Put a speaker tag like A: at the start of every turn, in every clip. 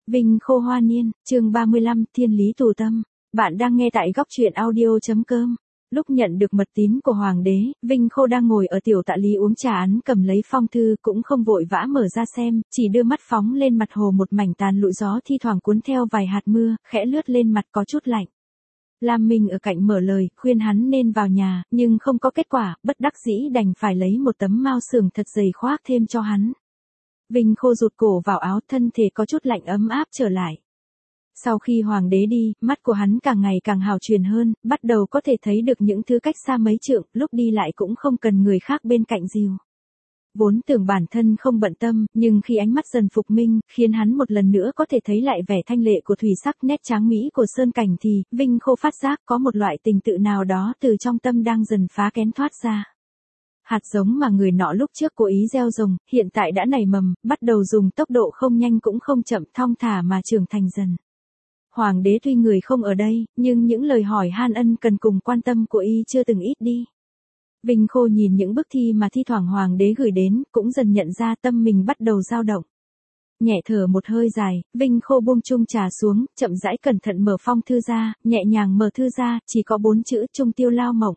A: Vinh Khô Hoa Niên, chương 35, Thiên lý tù tâm. Bạn đang nghe tại góc truyện audio.com. Lúc nhận được mật tín của Hoàng đế, Vinh Khô đang ngồi ở tiểu tạ lý uống trà án cầm lấy phong thư cũng không vội vã mở ra xem, chỉ đưa mắt phóng lên mặt hồ một mảnh tàn lụi gió thi thoảng cuốn theo vài hạt mưa, khẽ lướt lên mặt có chút lạnh. Lam Minh ở cạnh mở lời, khuyên hắn nên vào nhà, nhưng không có kết quả, bất đắc dĩ đành phải lấy một tấm mao sườn thật dày khoác thêm cho hắn. Vinh Khô rụt cổ vào áo, thân thể có chút lạnh ấm áp trở lại. Sau khi Hoàng đế đi, mắt của hắn càng ngày càng hào truyền hơn, bắt đầu có thể thấy được những thứ cách xa mấy trượng, lúc đi lại cũng không cần người khác bên cạnh dìu. Vốn tưởng bản thân không bận tâm, nhưng khi ánh mắt dần phục minh, khiến hắn một lần nữa có thể thấy lại vẻ thanh lệ của thủy sắc nét tráng mỹ của sơn cảnh thì, Vinh Khô phát giác có một loại tình tự nào đó từ trong tâm đang dần phá kén thoát ra. Hạt giống mà người nọ lúc trước cố ý gieo trồng, hiện tại đã nảy mầm, bắt đầu dùng tốc độ không nhanh cũng không chậm, thong thả mà trưởng thành dần. Hoàng đế tuy người không ở đây, nhưng những lời hỏi han ân cần cùng quan tâm của y chưa từng ít đi. Vinh Khô nhìn những bức thi mà thi thoảng Hoàng đế gửi đến, cũng dần nhận ra tâm mình bắt đầu dao động. Nhẹ thở một hơi dài, Vinh Khô buông chung trà xuống, chậm rãi cẩn thận mở phong thư ra, nhẹ nhàng mở thư ra, chỉ có 4 chữ Trung Tiêu Lao Mộng.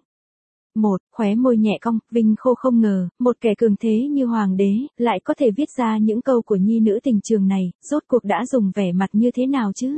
A: Khóe môi nhẹ cong, Vinh Khô không ngờ, một kẻ cường thế như Hoàng đế, lại có thể viết ra những câu của nhi nữ tình trường này, rốt cuộc đã dùng vẻ mặt như thế nào chứ?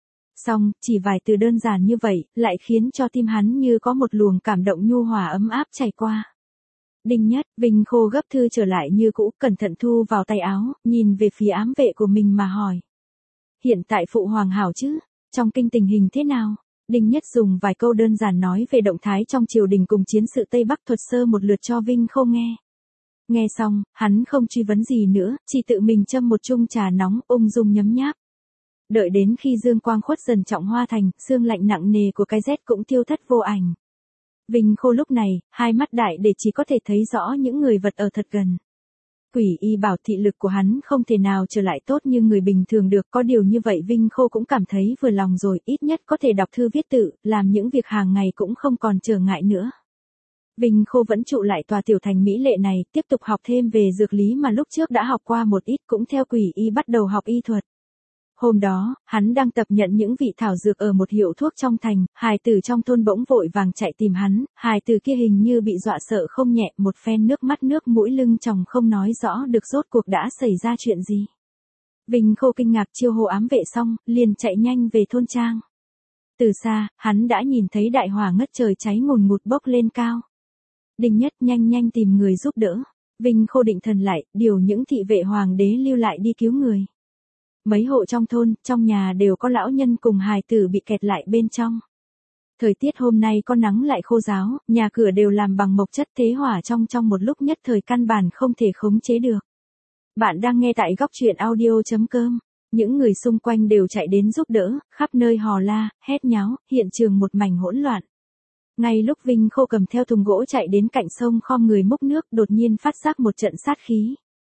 A: Xong, chỉ vài từ đơn giản như vậy, lại khiến cho tim hắn như có một luồng cảm động nhu hòa ấm áp chảy qua. Đinh Nhất, Vinh Khô gấp thư trở lại như cũ, cẩn thận thu vào tay áo, nhìn về phía ám vệ của mình mà hỏi. Hiện tại phụ hoàng hảo chứ? Trong kinh tình hình thế nào? Đinh Nhất dùng vài câu đơn giản nói về động thái trong triều đình cùng chiến sự Tây Bắc thuật sơ một lượt cho Vinh Khô nghe. Nghe xong, hắn không truy vấn gì nữa, chỉ tự mình châm một chung trà nóng, ung dung nhấm nháp. Đợi đến khi dương quang khuất dần trọng hoa thành, sương lạnh nặng nề của cái rét cũng tiêu thất vô ảnh. Vinh Khô lúc này, hai mắt đại để chỉ có thể thấy rõ những người vật ở thật gần. Quỷ y bảo thị lực của hắn không thể nào trở lại tốt như người bình thường được, có điều như vậy Vinh Khô cũng cảm thấy vừa lòng rồi, ít nhất có thể đọc thư viết tự, làm những việc hàng ngày cũng không còn trở ngại nữa. Vinh Khô vẫn trụ lại tòa tiểu thành mỹ lệ này, tiếp tục học thêm về dược lý mà lúc trước đã học qua một ít, cũng theo quỷ y bắt đầu học y thuật. Hôm đó, hắn đang tập nhận những vị thảo dược ở một hiệu thuốc trong thành, hài tử trong thôn bỗng vội vàng chạy tìm hắn, hài tử kia hình như bị dọa sợ không nhẹ, một phen nước mắt nước mũi lưng tròng không nói rõ được rốt cuộc đã xảy ra chuyện gì. Vinh Khô kinh ngạc chiêu hô ám vệ xong, liền chạy nhanh về thôn trang. Từ xa, hắn đã nhìn thấy đại hỏa ngất trời cháy ngùn ngụt bốc lên cao. Đinh Nhất nhanh tìm người giúp đỡ. Vinh Khô định thần lại, điều những thị vệ Hoàng đế lưu lại đi cứu người. Mấy hộ trong thôn, trong nhà đều có lão nhân cùng hài tử bị kẹt lại bên trong. Thời tiết hôm nay có nắng lại khô ráo, nhà cửa đều làm bằng mộc chất, thế hỏa trong một lúc nhất thời căn bản không thể khống chế được. Bạn đang nghe tại góc truyện audio.com. Những người xung quanh đều chạy đến giúp đỡ, khắp nơi hò la, hét nháo, hiện trường một mảnh hỗn loạn. Ngay lúc Vinh Khô cầm theo thùng gỗ chạy đến cạnh sông khom người múc nước, đột nhiên phát giác một trận sát khí.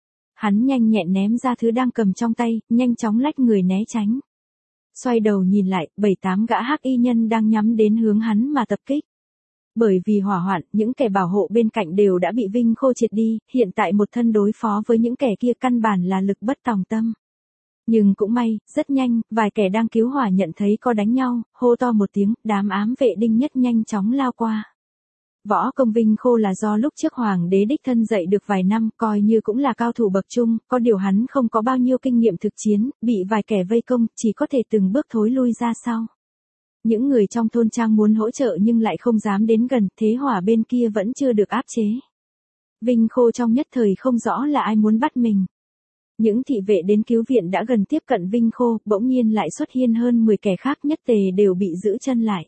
A: Hắn nhanh nhẹn ném ra thứ đang cầm trong tay, nhanh chóng lách người né tránh. Xoay đầu nhìn lại, 7-8 gã hắc y nhân đang nhắm đến hướng hắn mà tập kích. Bởi vì hỏa hoạn, những kẻ bảo hộ bên cạnh đều đã bị Vinh Khô triệt đi, hiện tại một thân đối phó với những kẻ kia căn bản là lực bất tòng tâm. Nhưng cũng may, rất nhanh, vài kẻ đang cứu hỏa nhận thấy có đánh nhau, hô to một tiếng, đám ám vệ Đinh Nhất nhanh chóng lao qua. Võ công Vinh Khô là do lúc trước Hoàng đế đích thân dạy được vài năm, coi như cũng là cao thủ bậc trung, có điều hắn không có bao nhiêu kinh nghiệm thực chiến, bị vài kẻ vây công, chỉ có thể từng bước thối lui ra sau. Những người trong thôn trang muốn hỗ trợ nhưng lại không dám đến gần, thế hỏa bên kia vẫn chưa được áp chế. Vinh Khô trong nhất thời không rõ là ai muốn bắt mình. Những thị vệ đến cứu viện đã gần tiếp cận Vinh Khô, bỗng nhiên lại xuất hiện hơn 10 kẻ khác, nhất tề đều bị giữ chân lại.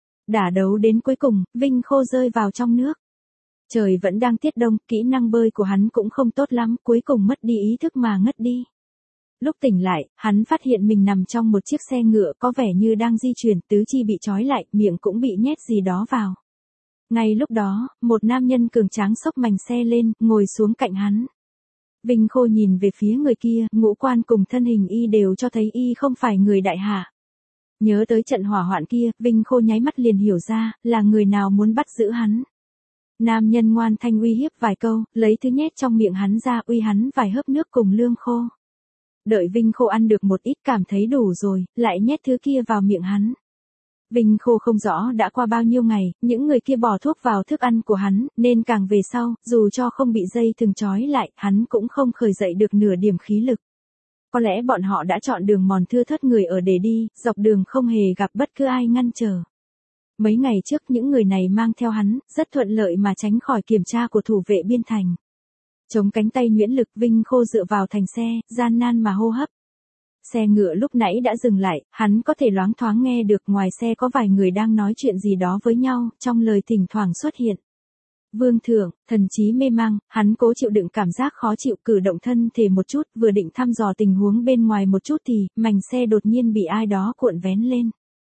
A: Đả đấu đến cuối cùng, Vinh Khô rơi vào trong nước. Trời vẫn đang tiết đông, kỹ năng bơi của hắn cũng không tốt lắm, cuối cùng mất đi ý thức mà ngất đi. Lúc tỉnh lại, hắn phát hiện mình nằm trong một chiếc xe ngựa có vẻ như đang di chuyển, tứ chi bị trói lại, miệng cũng bị nhét gì đó vào. Ngay lúc đó, một nam nhân cường tráng xốc mành xe lên, ngồi xuống cạnh hắn. Vinh Khô nhìn về phía người kia, ngũ quan cùng thân hình y đều cho thấy y không phải người đại hạ. Nhớ tới trận hỏa hoạn kia, Vinh Khô nháy mắt liền hiểu ra, là người nào muốn bắt giữ hắn. Nam nhân ngoan thanh uy hiếp vài câu, lấy thứ nhét trong miệng hắn ra, uy hắn vài hớp nước cùng lương khô. đợi Vinh Khô ăn được một ít cảm thấy đủ rồi, lại nhét thứ kia vào miệng hắn. Vinh Khô không rõ đã qua bao nhiêu ngày, những người kia bỏ thuốc vào thức ăn của hắn, nên càng về sau, dù cho không bị dây thừng trói lại, hắn cũng không khởi dậy được nửa điểm khí lực. Có lẽ bọn họ đã chọn đường mòn thưa thớt người ở để đi, dọc đường không hề gặp bất cứ ai ngăn trở. Mấy ngày trước những người này mang theo hắn, rất thuận lợi mà tránh khỏi kiểm tra của thủ vệ biên thành. Chống cánh tay nhuyễn lực, Vinh Khô dựa vào thành xe, gian nan mà hô hấp. Xe ngựa lúc nãy đã dừng lại, hắn có thể loáng thoáng nghe được ngoài xe có vài người đang nói chuyện gì đó với nhau, trong lời thỉnh thoảng xuất hiện. Vương thượng, thần trí mê mang, hắn cố chịu đựng cảm giác khó chịu, cử động thân thể một chút, vừa định thăm dò tình huống bên ngoài một chút thì, mảnh xe đột nhiên bị ai đó cuộn vén lên.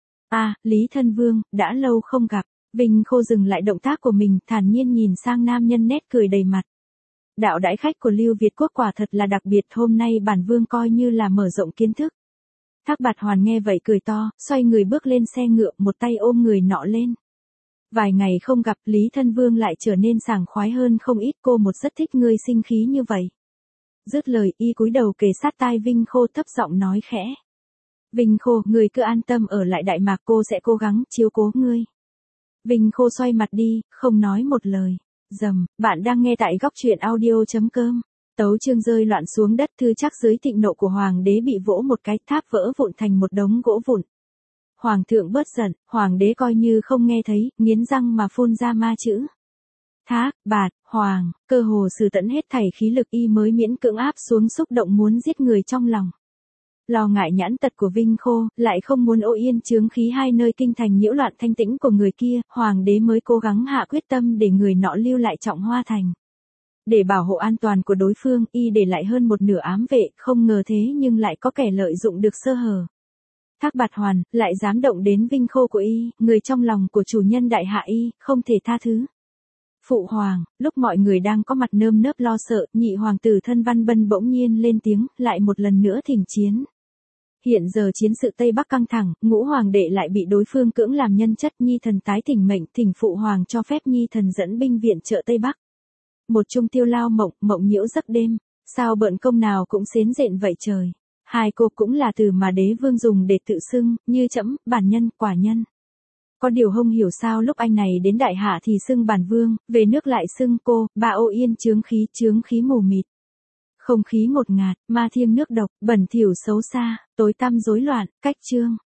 A: Lý thân vương, đã lâu không gặp. Vinh Khô dừng lại động tác của mình, thản nhiên nhìn sang nam nhân nét cười đầy mặt. Đạo đãi khách của Lưu Việt quốc quả thật là đặc biệt, hôm nay bản vương coi như là mở rộng kiến thức. Thác Bạt Hoàn nghe vậy cười to, xoay người bước lên xe ngựa, một tay ôm người nọ lên. Vài ngày không gặp, Lý thân vương lại trở nên sảng khoái hơn không ít, cô một rất thích ngươi sinh khí như vậy. Dứt lời, y cúi đầu kề sát tai Vinh Khô, thấp giọng nói khẽ. Vinh Khô, ngươi cứ an tâm ở lại Đại Mạc, cô sẽ cố gắng chiếu cố ngươi. Vinh Khô xoay mặt đi, không nói một lời. Bạn đang nghe tại góc truyện audio.com. Tấu chương rơi loạn xuống đất, Thư Trác dưới thịnh nộ của hoàng đế bị vỗ một cái, tháp vỡ vụn thành một đống gỗ vụn. Hoàng thượng bớt giận, hoàng đế coi như không nghe thấy, nghiến răng mà phun ra ma chữ. Thác Bạt Hoàng, cơ hồ sử tận hết thảy khí lực y mới miễn cưỡng áp xuống xúc động muốn giết người trong lòng. Lo ngại nhãn tật của Vinh Khô, lại không muốn ô yên chướng khí hai nơi kinh thành nhiễu loạn thanh tĩnh của người kia, hoàng đế mới cố gắng hạ quyết tâm để người nọ lưu lại Trọng Hoa thành. Để bảo hộ an toàn của đối phương, y để lại hơn một nửa ám vệ, không ngờ thế nhưng lại có kẻ lợi dụng được sơ hở. Thác Bạt Hoàn, lại dám động đến Vinh Khô của y, người trong lòng của chủ nhân đại hạ y, không thể tha thứ. Phụ hoàng, lúc mọi người đang có mặt nơm nớp lo sợ, nhị hoàng tử Thân Văn Bân bỗng nhiên lên tiếng, lại một lần nữa thỉnh chiến. Hiện giờ chiến sự Tây Bắc căng thẳng, ngũ hoàng đệ lại bị đối phương cưỡng làm nhân chất, nhi thần tái thỉnh mệnh, thỉnh phụ hoàng cho phép nhi thần dẫn binh viện trợ Tây Bắc. Một trung tiêu lao mộng nhiễu giấc đêm, sao bợn công nào cũng xến rện vậy trời. Hai cô cũng là từ mà đế vương dùng để tự xưng, như trẫm, bản nhân, quả nhân. Có điều không hiểu sao lúc anh này đến đại hạ thì xưng bản vương, về nước lại xưng cô, bà ô yên chướng khí mù mịt. Không khí ngột ngạt, ma thiêng nước độc, bẩn thỉu xấu xa, tối tăm rối loạn, cách chương.